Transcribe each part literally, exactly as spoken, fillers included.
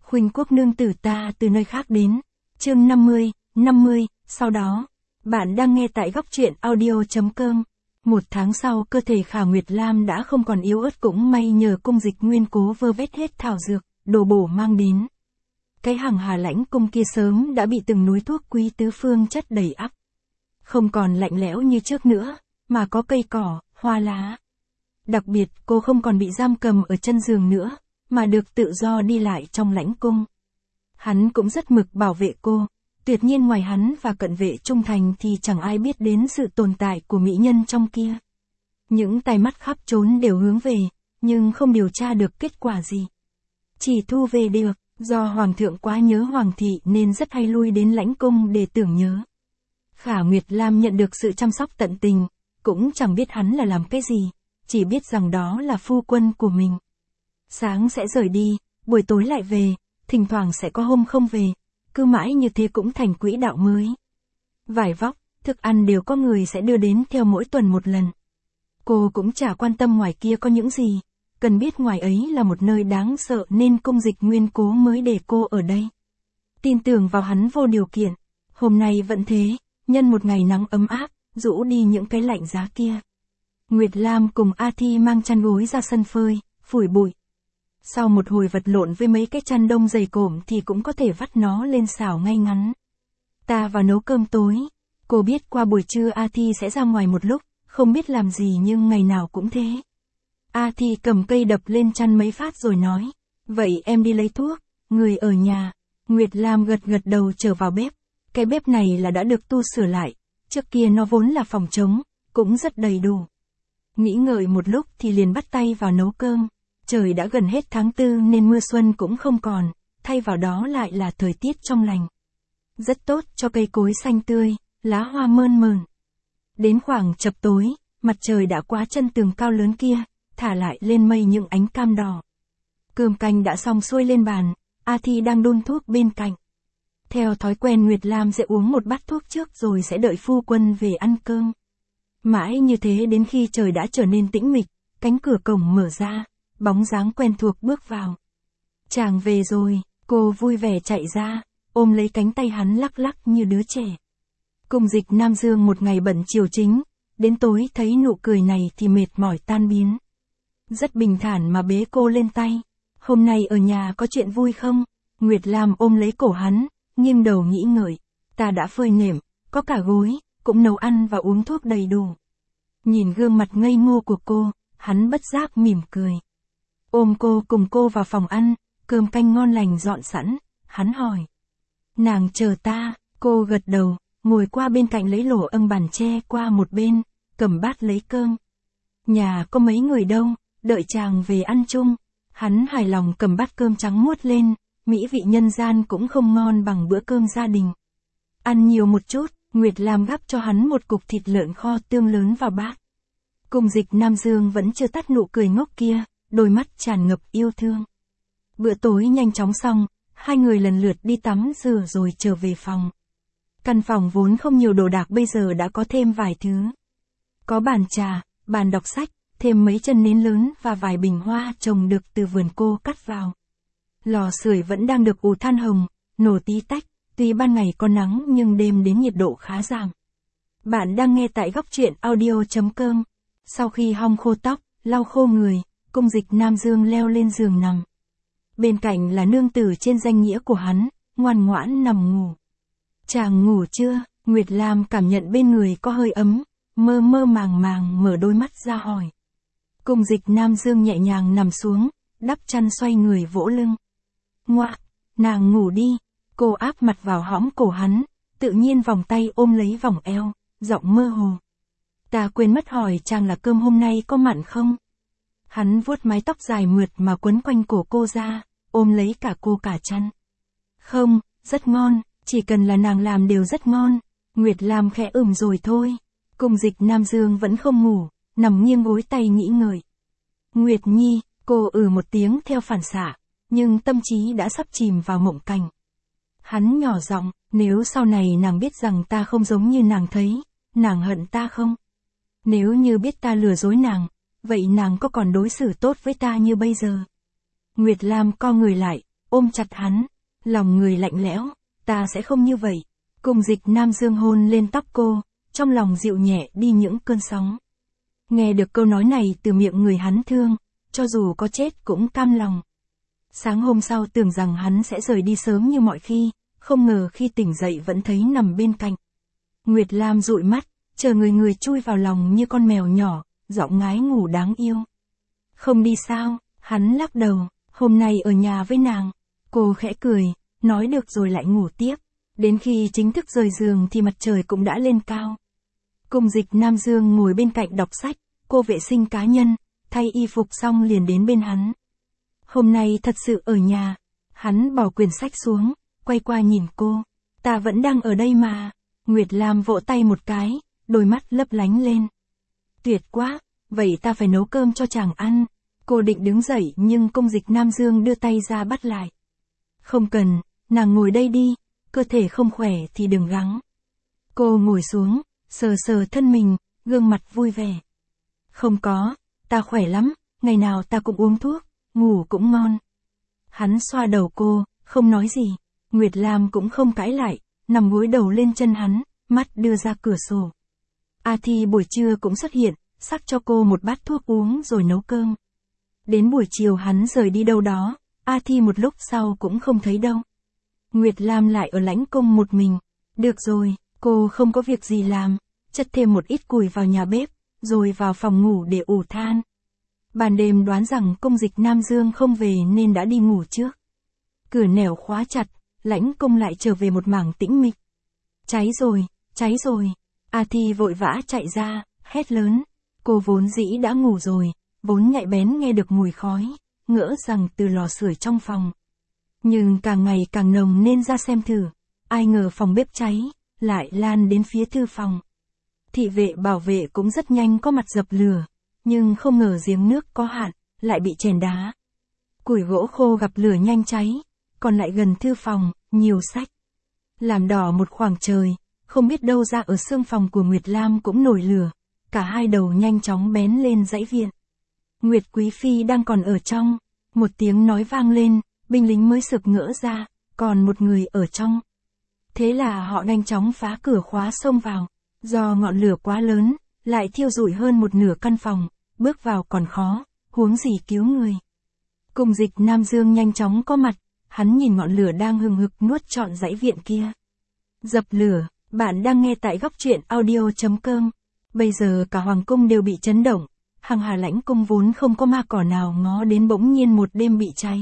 Khuynh Quốc nương tử ta từ nơi khác đến. Chương năm mươi, năm mươi, sau đó. Bạn đang nghe tại góc truyện audio.com. Một tháng sau cơ thể Khả Nguyệt Lam đã không còn yếu ớt, cũng may nhờ cung dịch nguyên cố vơ vét hết thảo dược, đồ bổ mang đến. Cái hàng Hà Lãnh cung kia sớm đã bị từng núi thuốc quý tứ phương chất đầy ắp. Không còn lạnh lẽo như trước nữa, mà có cây cỏ, hoa lá. Đặc biệt cô không còn bị giam cầm ở chân giường nữa, mà được tự do đi lại trong lãnh cung. Hắn cũng rất mực bảo vệ cô, tuyệt nhiên ngoài hắn và cận vệ trung thành thì chẳng ai biết đến sự tồn tại của mỹ nhân trong kia. Những tai mắt khắp trốn đều hướng về, nhưng không điều tra được kết quả gì. Chỉ thu về được, do Hoàng thượng quá nhớ Hoàng thị nên rất hay lui đến lãnh cung để tưởng nhớ. Khả Nguyệt Lam nhận được sự chăm sóc tận tình, cũng chẳng biết hắn là làm cái gì, chỉ biết rằng đó là phu quân của mình. Sáng sẽ rời đi, buổi tối lại về, thỉnh thoảng sẽ có hôm không về, cứ mãi như thế cũng thành quỹ đạo mới. Vải vóc, thức ăn đều có người sẽ đưa đến theo mỗi tuần một lần. Cô cũng chả quan tâm ngoài kia có những gì, cần biết ngoài ấy là một nơi đáng sợ nên cung dịch nguyên cố mới để cô ở đây. Tin tưởng vào hắn vô điều kiện, hôm nay vẫn thế, nhân một ngày nắng ấm áp, rũ đi những cái lạnh giá kia. Nguyệt Lam cùng A Thi mang chăn gối ra sân phơi, phủi bụi. Sau một hồi vật lộn với mấy cái chăn đông dày cộm thì cũng có thể vắt nó lên xào ngay ngắn. Ta vào nấu cơm tối. Cô biết qua buổi trưa A Thi sẽ ra ngoài một lúc, không biết làm gì nhưng ngày nào cũng thế. A Thi cầm cây đập lên chăn mấy phát rồi nói, vậy em đi lấy thuốc, người ở nhà. Nguyệt Lam gật gật đầu trở vào bếp. Cái bếp này là đã được tu sửa lại, trước kia nó vốn là phòng trống, cũng rất đầy đủ. Nghĩ ngợi một lúc thì liền bắt tay vào nấu cơm. Trời đã gần hết tháng tư nên mưa xuân cũng không còn, thay vào đó lại là thời tiết trong lành. Rất tốt cho cây cối xanh tươi, lá hoa mơn mởn. Đến khoảng chập tối, mặt trời đã quá chân tường cao lớn kia, thả lại lên mây những ánh cam đỏ. Cơm canh đã xong xuôi lên bàn, A Thi đang đun thuốc bên cạnh. Theo thói quen Nguyệt Lam sẽ uống một bát thuốc trước rồi sẽ đợi phu quân về ăn cơm. Mãi như thế đến khi trời đã trở nên tĩnh mịch, cánh cửa cổng mở ra. Bóng dáng quen thuộc bước vào. Chàng về rồi, cô vui vẻ chạy ra, ôm lấy cánh tay hắn lắc lắc như đứa trẻ. Cung dịch Nam Dương một ngày bận chiều chính, đến tối thấy nụ cười này thì mệt mỏi tan biến. Rất bình thản mà bế cô lên tay. Hôm nay ở nhà có chuyện vui không? Nguyệt Lam ôm lấy cổ hắn, nghiêng đầu nghĩ ngợi. Ta đã phơi nệm, có cả gối, cũng nấu ăn và uống thuốc đầy đủ. Nhìn gương mặt ngây ngô của cô, hắn bất giác mỉm cười. Ôm cô cùng cô vào phòng ăn, cơm canh ngon lành dọn sẵn, hắn hỏi. Nàng chờ ta, cô gật đầu, ngồi qua bên cạnh lấy lỗ âm bàn tre qua một bên, cầm bát lấy cơm. Nhà có mấy người đâu, đợi chàng về ăn chung. Hắn hài lòng cầm bát cơm trắng muốt lên, mỹ vị nhân gian cũng không ngon bằng bữa cơm gia đình. Ăn nhiều một chút, Nguyệt Lam gắp cho hắn một cục thịt lợn kho tương lớn vào bát. Cung dịch Nam Dương vẫn chưa tắt nụ cười ngốc kia. Đôi mắt tràn ngập yêu thương. Bữa tối nhanh chóng xong, hai người lần lượt đi tắm rửa rồi trở về phòng. Căn phòng vốn không nhiều đồ đạc bây giờ đã có thêm vài thứ. Có bàn trà, bàn đọc sách, thêm mấy chân nến lớn và vài bình hoa trồng được từ vườn cô cắt vào. Lò sưởi vẫn đang được ủ than hồng, nổ tí tách, tuy ban ngày có nắng nhưng đêm đến nhiệt độ khá giảm. Bạn đang nghe tại góc truyện audio.com. Sau khi hong khô tóc, lau khô người, cung dịch Nam Dương leo lên giường nằm. Bên cạnh là nương tử trên danh nghĩa của hắn, ngoan ngoãn nằm ngủ. Chàng ngủ chưa? Nguyệt Lam cảm nhận bên người có hơi ấm, mơ mơ màng màng mở đôi mắt ra hỏi. Cung dịch Nam Dương nhẹ nhàng nằm xuống, đắp chăn xoay người vỗ lưng. Ngoạ, nàng ngủ đi. Cô áp mặt vào hõm cổ hắn, tự nhiên vòng tay ôm lấy vòng eo, giọng mơ hồ. Ta quên mất hỏi chàng là cơm hôm nay có mặn không? Hắn vuốt mái tóc dài mượt mà quấn quanh cổ cô ra, ôm lấy cả cô cả chăn. Không, rất ngon, chỉ cần là nàng làm đều rất ngon. Nguyệt Lam khẽ ừm rồi thôi. Cung dịch Nam Dương vẫn không ngủ, nằm nghiêng gối tay nghĩ ngợi. Nguyệt Nhi, cô ừ một tiếng theo phản xạ, nhưng tâm trí đã sắp chìm vào mộng cảnh. Hắn nhỏ giọng, nếu sau này nàng biết rằng ta không giống như nàng thấy, nàng hận ta không? Nếu như biết ta lừa dối nàng, vậy nàng có còn đối xử tốt với ta như bây giờ? Nguyệt Lam co người lại, ôm chặt hắn. Lòng người lạnh lẽo, ta sẽ không như vậy. Cung Dịch Nam Dương hôn lên tóc cô, trong lòng dịu nhẹ đi những cơn sóng. Nghe được câu nói này từ miệng người hắn thương, cho dù có chết cũng cam lòng. Sáng hôm sau tưởng rằng hắn sẽ rời đi sớm như mọi khi, không ngờ khi tỉnh dậy vẫn thấy nằm bên cạnh. Nguyệt Lam dụi mắt, chờ người người chui vào lòng như con mèo nhỏ, giọng ngái ngủ đáng yêu. Không đi sao, hắn lắc đầu, hôm nay ở nhà với nàng. Cô khẽ cười, nói được rồi lại ngủ tiếp. Đến khi chính thức rời giường thì mặt trời cũng đã lên cao. Cung Dịch Nam Dương ngồi bên cạnh đọc sách, cô vệ sinh cá nhân, thay y phục xong liền đến bên hắn. Hôm nay thật sự ở nhà. Hắn bỏ quyển sách xuống, quay qua nhìn cô. Ta vẫn đang ở đây mà. Nguyệt Lam vỗ tay một cái, đôi mắt lấp lánh lên. Tuyệt quá, vậy ta phải nấu cơm cho chàng ăn. Cô định đứng dậy nhưng Cung Dịch Nam Dương đưa tay ra bắt lại. Không cần, nàng ngồi đây đi, cơ thể không khỏe thì đừng gắng. Cô ngồi xuống, sờ sờ thân mình, gương mặt vui vẻ. Không có, ta khỏe lắm, ngày nào ta cũng uống thuốc, ngủ cũng ngon. Hắn xoa đầu cô, không nói gì. Nguyệt Lam cũng không cãi lại, nằm gối đầu lên chân hắn, mắt đưa ra cửa sổ. A Thi buổi trưa cũng xuất hiện, sắc cho cô một bát thuốc uống rồi nấu cơm. Đến buổi chiều hắn rời đi đâu đó, A Thi một lúc sau cũng không thấy đâu. Nguyệt Lam lại ở lãnh cung một mình. Được rồi, cô không có việc gì làm, chất thêm một ít củi vào nhà bếp, rồi vào phòng ngủ để ủ than. Ban đêm đoán rằng Cung Dịch Nam Dương không về nên đã đi ngủ trước. Cửa nẻo khóa chặt, lãnh cung lại trở về một mảng tĩnh mịch. Cháy rồi, cháy rồi. A Thi vội vã chạy ra, hét lớn. Cô vốn dĩ đã ngủ rồi, vốn nhạy bén nghe được mùi khói, ngỡ rằng từ lò sưởi trong phòng. Nhưng càng ngày càng nồng nên ra xem thử. Ai ngờ phòng bếp cháy, lại lan đến phía thư phòng. Thị vệ bảo vệ cũng rất nhanh có mặt dập lửa, nhưng không ngờ giếng nước có hạn, lại bị chèn đá. Củi gỗ khô gặp lửa nhanh cháy, còn lại gần thư phòng, nhiều sách. Làm đỏ một khoảng trời, không biết đâu ra ở xương phòng của Nguyệt Lam cũng nổi lửa, cả hai đầu nhanh chóng bén lên dãy viện. Nguyệt Quý Phi đang còn ở trong, một tiếng nói vang lên, binh lính mới sực ngỡ ra, còn một người ở trong. Thế là họ nhanh chóng phá cửa khóa xông vào, do ngọn lửa quá lớn, lại thiêu rụi hơn một nửa căn phòng, bước vào còn khó, huống gì cứu người. Cung Dịch Nam Dương nhanh chóng có mặt, hắn nhìn ngọn lửa đang hừng hực nuốt trọn dãy viện kia. Dập lửa, bạn đang nghe tại góc truyện audio chấm com. Bây giờ cả hoàng cung đều bị chấn động, Hằng Hà lãnh cung vốn không có ma cỏ nào ngó đến bỗng nhiên một đêm bị cháy,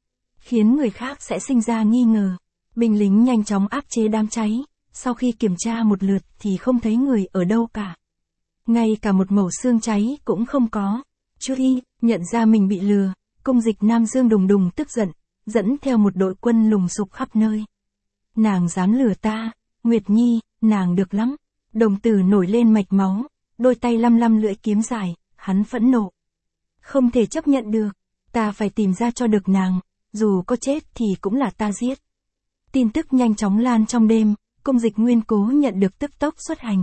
khiến người khác sẽ sinh ra nghi ngờ. Binh lính nhanh chóng áp chế đám cháy, sau khi kiểm tra một lượt thì không thấy người ở đâu cả. Ngay cả một mẩu xương cháy cũng không có. Chú Y nhận ra mình bị lừa, Cung Dịch Nam Dương đùng đùng tức giận, dẫn theo một đội quân lùng sục khắp nơi. Nàng dám lừa ta, Nguyệt Nhi, nàng được lắm. Đồng tử nổi lên mạch máu, đôi tay lăm lăm lưỡi kiếm dài, hắn phẫn nộ. Không thể chấp nhận được, ta phải tìm ra cho được nàng, dù có chết thì cũng là ta giết. Tin tức nhanh chóng lan trong đêm, Cung Dịch Nguyên Cố nhận được tức tốc xuất hành.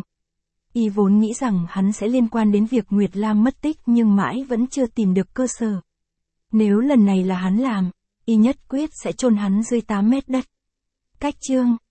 Y vốn nghĩ rằng hắn sẽ liên quan đến việc Nguyệt Lam mất tích nhưng mãi vẫn chưa tìm được cơ sở. Nếu lần này là hắn làm, Y nhất quyết sẽ chôn hắn dưới tám mét đất. Cách chương